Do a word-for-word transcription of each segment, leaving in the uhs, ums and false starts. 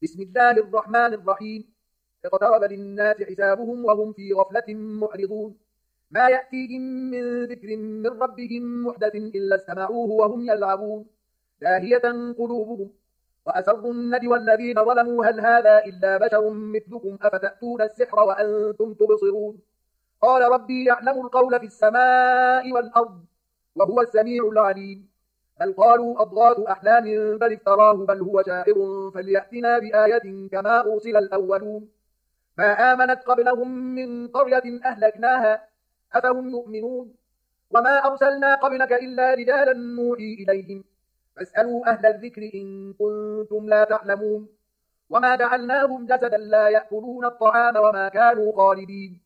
بسم الله الرحمن الرحيم. اقترب للناس حسابهم وهم في غفلة معرضون. ما يأتيهم من ذكر من ربهم محدث إلا استمعوه وهم يلعبون لاهية قلوبهم وأسروا النجوى الذين ظلموا هل هذا إلا بشر مثلكم أفتأتون السحر وأنتم تبصرون. قال ربي يعلم القول في السماء والأرض وهو السميع العليم. بل قالوا أضغاث أحلام بل افتراه بل هو شاعر فليأتنا بآية كما أرسل الأولون. ما آمنت قبلهم من قرية أهلكناها أفهم يؤمنون. وما أرسلنا قبلك إلا رجالا نوحي إليهم فاسألوا أهل الذكر إن كنتم لا تعلمون. وما جعلناهم جسدا لا يأكلون الطعام وما كانوا خالدين.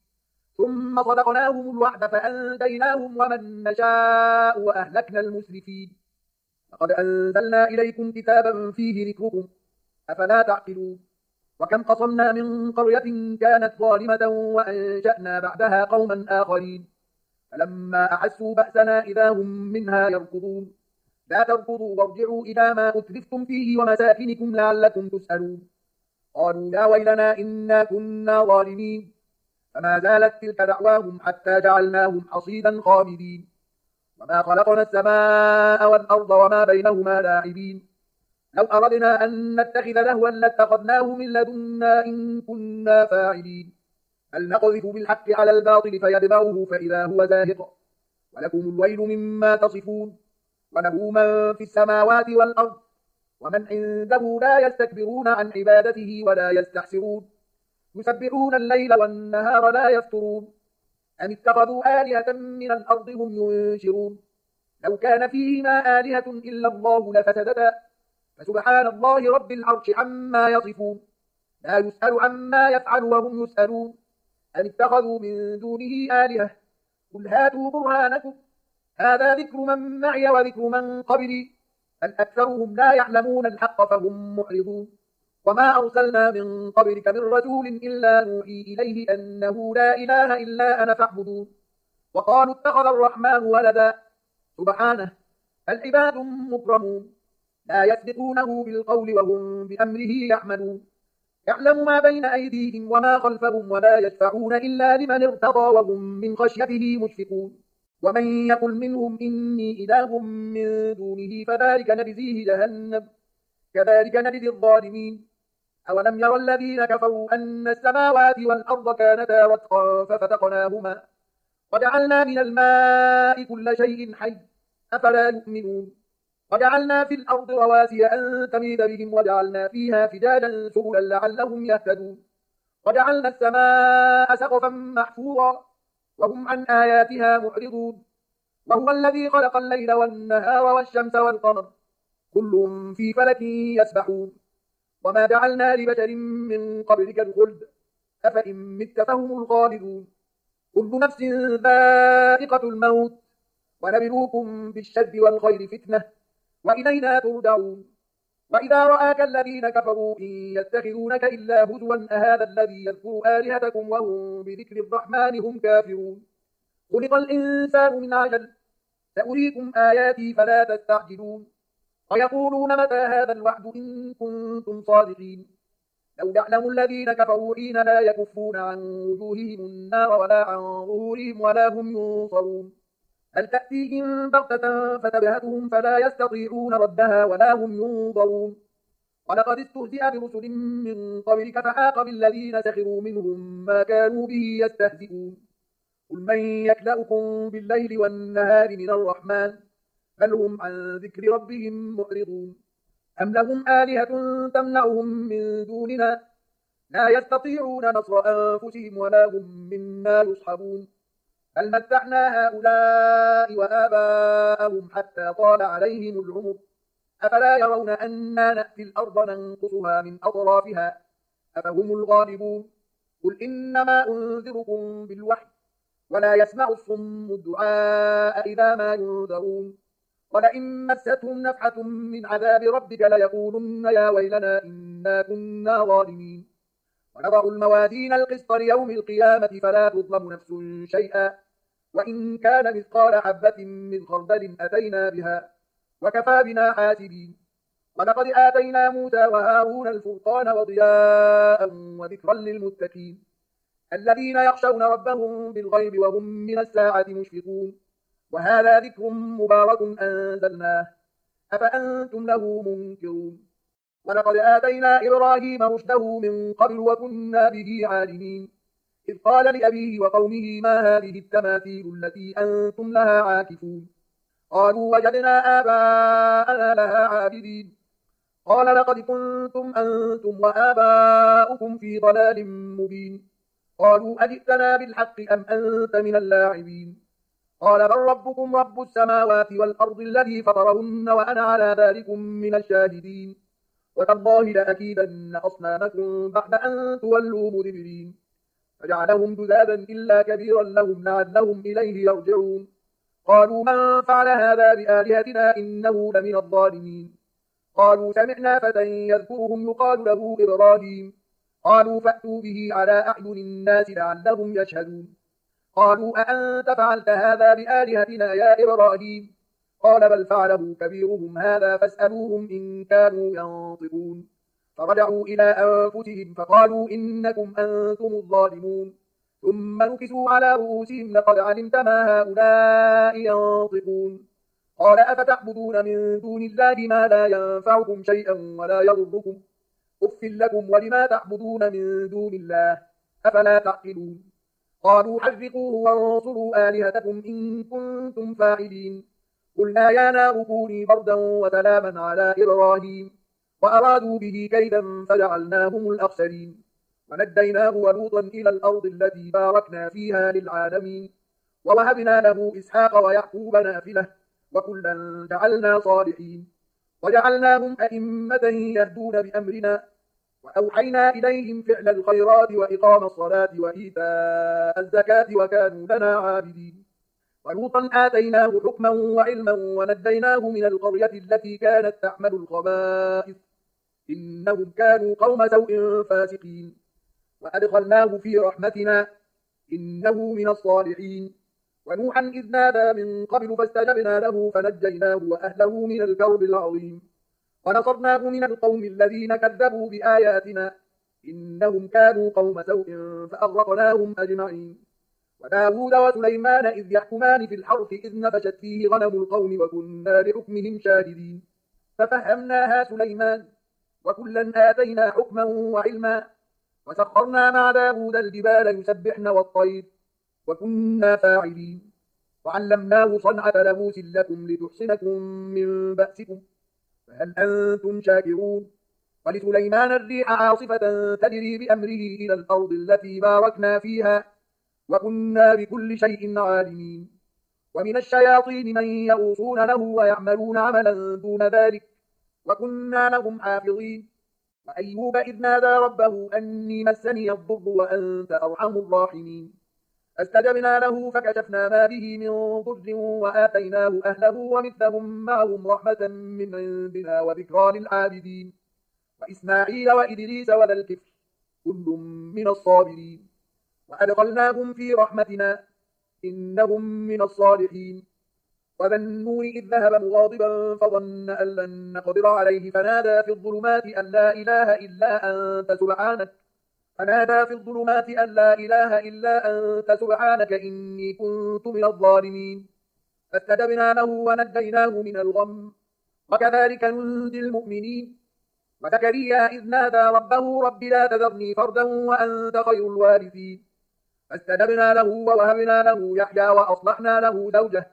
ثم صدقناهم الوعد فأنجيناهم ومن نشاء وأهلكنا المسرفين. لقد أنزلنا إليكم كتابا فيه ذكركم أفلا تعقلون. وكم قصمنا من قرية كانت ظالمة وأنشأنا بعدها قوما آخرين فلما أحسوا بأسنا إذا هم منها يركضون. لا تركضوا وارجعوا إلى ما أتلفتم فيه ومساكنكم لعلكم تسألون. قالوا يا ويلنا إنا كنا ظالمين فما زالت تلك دعواهم حتى جعلناهم حصيدا خامدين. وما خلقنا السماء والأرض وما بينهما لاعبين. لو أردنا أن نتخذ لهوا لاتخذناه من لدنا إن كنا فاعلين. بل نقذف بالحق على الباطل فيدمغه فإذا هو زاهق. ولكم الويل مما تصفون. وله من في السماوات والأرض ومن عنده لا يستكبرون عن عبادته ولا يستحسرون. يسبحون الليل والنهار لا يفترون. أم اتخذوا آلهة من الأرض هم ينشرون. لو كان فيهما آلهة إلا الله لفسدتا فسبحان الله رب العرش عما يصفون. لا يسأل عما يفعل وهم يسألون. أم اتخذوا من دونه آلهة قل هاتوا برهانكم هذا ذكر من معي وذكر من قبلي بل أكثرهم لا يعلمون الحق فهم معرضون. وما أرسلنا من قبلك من رسول إلا نوحي إليه أنه لا إله إلا أنا فاعبدون. وقالوا اتخذ الرحمن ولدا سبحانه بل عباد مكرمون لا يسبقونه بالقول وهم بأمره يعملون. يعلم ما بين أيديهم وما خلفهم ولا يشفعون إلا لمن ارتضى وهم من خشيته مشفقون. ومن يقل منهم إني إله من دونه فذلك نجزيه جهنم كذلك نجزي الظالمين. أولم يرى الذين كفروا أن السماوات والأرض كانتا رتقا ففتقناهما وجعلنا من الماء كل شيء حي أفلا يؤمنون. وجعلنا في الأرض رواسي أن تميد بهم وجعلنا فيها فجاجا سبلا لعلهم يهتدون. وجعلنا السماء سقفا محفورا وهم عن آياتها معرضون. وهو الذي خلق الليل والنهار والشمس والقمر كل في فلك يسبحون. وما جعلنا لبشر من قبلك الخلد أفإن مت فهم الخالدون. كل نفس ذائقة الموت ونبلوكم بالشر والخير فتنة وإلينا ترجعون. وإذا رآك الذين كفروا إن يتخذونك إلا هزوا أهذا الذي يذكر آلهتكم وهم بذكر الرحمن هم كافرون. خلق الإنسان من عجل سأريكم آياتي فلا تستعجلون. ويقولون متى هذا الوعد إن كنتم صادقين. لو يعلم الذين كفروا حين لا يكفون عن وجوههم النار ولا عن ظهورهم ولا هم ينصرون. هل تأتيهم بغتة فتبهتهم فلا يستطيعون ردها ولا هم ينظرون. ولقد استهزئ برسل من قبلك فحاق بالذين سخروا منهم ما كانوا به يستهزئون. قل من يكلأكم بالليل والنهار من الرحمن بل هم عن ذكر ربهم معرضون. أم لهم آلهة تمنعهم من دوننا لا يستطيعون نصر أنفسهم ولا هم منا يصحبون. بل متعنا هؤلاء وآباءهم حتى طال عليهم العمر أفلا يرون أنا نأتي الأرض ننقصها من أطرافها أفهم الغالبون. قل إنما أنذركم بالوحي ولا يسمع الصم الدعاء إذا ما ينذرون. ولئن مستهم نفحة من عذاب ربك ليقولن يا ويلنا إنا كنا ظالمين. ونضع الموازين القسط ليوم القيامة فلا تظلم نفس شيئا وإن كان مثقال حبة من خردل أتينا بها وكفى بنا حاسبين. ولقد آتينا موسى وهارون الفرقان وضياء وذكرا للمتقين الذين يخشون ربهم بالغيب وهم من الساعة مشفقون وهذا ذكر مبارك أنزلناه أفأنتم له منكرون ولقد آتينا إبراهيم رشده من قبل وكنا به عالمين إذ قال لأبيه وقومه ما هذه التماثيل التي أنتم لها عاكفون قالوا وجدنا آباءنا لها عابدين قال لقد كنتم أنتم وآباؤكم في ضلال مبين قالوا أجئتنا بالحق أم أنت من اللاعبين قال بل ربكم رب السماوات والأرض الذي فطرهن وأنا على ذلكم من الشاهدين وتالله لأكيدن أصنامكم بعد أن تولوا مدبرين فجعلهم جذاذا إلا كبيرا لهم لعلهم إليه يرجعون قالوا من فعل هذا بآلهتنا إنه لمن الظالمين قالوا سمعنا فتى يذكرهم يقال له إبراهيم قالوا فأتوا به على أعين الناس لعلهم يشهدون قالوا أأنت فعلت هذا بآلهتنا يا إبراهيم قال بل فعله كبيرهم هذا فاسألوهم إن كانوا ينطقون فرجعوا إلى أنفسهم فقالوا إنكم أنتم الظالمون ثم نكسوا على رؤوسهم لقد علمت ما هؤلاء ينطقون قال أفتعبدون من دون الله ما لا ينفعكم شيئا ولا يضركم أف لكم ولما تعبدون من دون الله أفلا تعقلون قالوا حرقوه وانصروا آلهتكم إن كنتم فاعلين قلنا يا نار كوني بردا وسلاما على إبراهيم وأرادوا به كيدا فجعلناهم الأخسرين ونجيناه ولوطا إلى الأرض التي باركنا فيها للعالمين ووهبنا له إسحاق ويعقوب نافلة وكلا جعلنا صالحين وجعلناهم أئمة يهدون بأمرنا وأوحينا إليهم فعل الخيرات وإقام الصلاة وإيتاء الزكاة وكانوا لنا عابدين ولوطا آتيناه حكما وعلما ونجيناه من القرية التي كانت تعمل الخبائث إنهم كانوا قوم سوء فاسقين وأدخلناه في رحمتنا إنه من الصالحين ونوحا إذ نادى من قبل فاستجبنا له فنجيناه وأهله من الكرب العظيم ونصرناه من القوم الذين كذبوا بآياتنا إنهم كانوا قوم سوء فأغرقناهم أجمعين وداود وسليمان إذ يحكمان في الحرث إذ نفشت فيه غنم القوم وكنا لحكمهم شاهدين ففهمناها سليمان وكلا آتينا حكما وعلما وسخرنا مع داود الجبال يسبحن والطير وكنا فاعلين وعلمناه صنعة لبوس لكم لتحصنكم من بأسكم فهل أنتم شاكرون ولسليمان الريح عاصفة تجري بأمره إلى الأرض التي باركنا فيها وكنا بكل شيء عالمين ومن الشياطين من يغوصون له ويعملون عملا دون ذلك وكنا لهم حافظين وأيوب إذ نادى ربه أني مسني الضر وأنت أرحم الراحمين فاستجبنا له فكشفنا ما به من ضر وآتيناه أهله ومثلهم معهم رحمة من عندنا وذكرى للعابدين وإسماعيل وإدريس وذا الكفل كل من الصابرين وأدخلناهم في رحمتنا إنهم من الصالحين وذا النون إذ ذهب مغاضبا فظن أن لن نقدر عليه فنادى في الظلمات أن لا إله إلا أنت سبحانك فنادى في الظلمات أن لا إله إلا أنت سبحانك إني كنت من الظالمين فاستجبنا له ونجيناه من الغم وكذلك ننجي المؤمنين وزكريا إذ نادى ربه رب لا تذرني فردا وأنت خير الوارثين فاستجبنا له ووهبنا له يحيى وأصلحنا له زوجه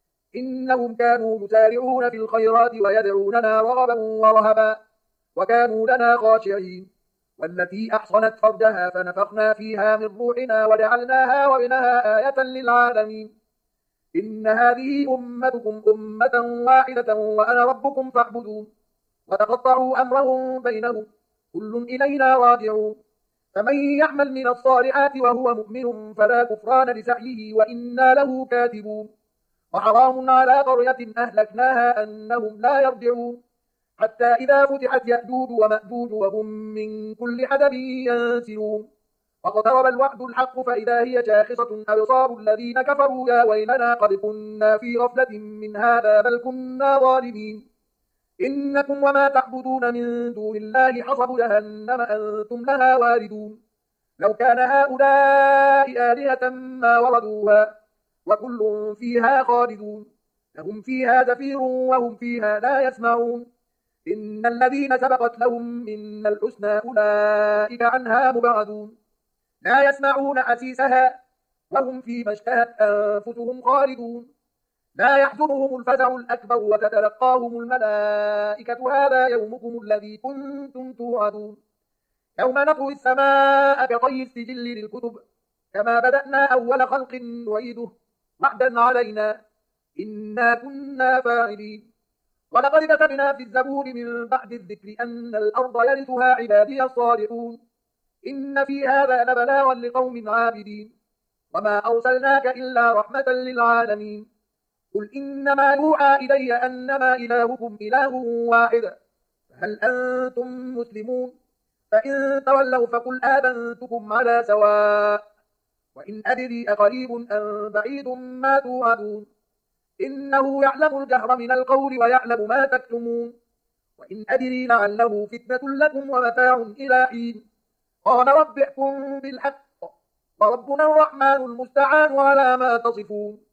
إنهم كانوا يسارعون في الخيرات ويدعوننا رغبا ورهبا وكانوا لنا خاشعين والتي أحصنت فرجها فنفخنا فيها من روحنا وجعلناها وابنها آية للعالمين إن هذه أمتكم أمة واحدة وأنا ربكم فاعبدون وتقطعوا أمرهم بينهم كل إلينا راجعون فمن يعمل من الصالحات وهو مؤمن فلا كفران لسعيه وإنا له كاتبون وحرام على قرية أهلكناها أنهم لا يرجعون حتى إذا فتحت يأجوج ومأجوج وهم من كل حدب ينسلون واقترب الوعد الحق فإذا هي شاخصة أبصار الذين كفروا يا ويلنا قد كنا في غفلة من هذا بل كنا ظالمين إنكم وما تعبدون من دون الله حصب جهنم أنتم لها واردون لو كان هؤلاء آلهة ما وردوها وكل فيها خالدون لهم فيها زفير وهم فيها لا يسمعون إن الذين سبقت لهم من الحسنى أولئك عنها مبعدون لا يسمعون حسيسها وهم فيما اشتهت أنفسهم خالدون لا يحزنهم الفزع الأكبر وتتلقاهم الملائكة هذا يومكم الذي كنتم توعدون يوم نطوي السماء كطي السجل للكتب كما بدأنا أول خلق نعيده وعدا علينا إنا كنا فاعلين ولقد كتبنا في الزبور من بعد الذكر أن الأرض يرثها عبادي الصالحون إن في هذا لبلاغا لقوم عابدين وما أرسلناك إلا رحمة للعالمين قل إنما يوحى إلي أنما إلهكم إله واحد فهل أنتم مسلمون فإن تولوا فقل آذنتكم على سواء وإن أدري أقريب أم بعيد ما توعدون إنه يعلم الجهر من القول ويعلم ما تكتمون وإن أدري لعله فتنة لكم ومتاع إلى حين قال رب احكم بالحق وربنا الرحمن المستعان على ما تصفون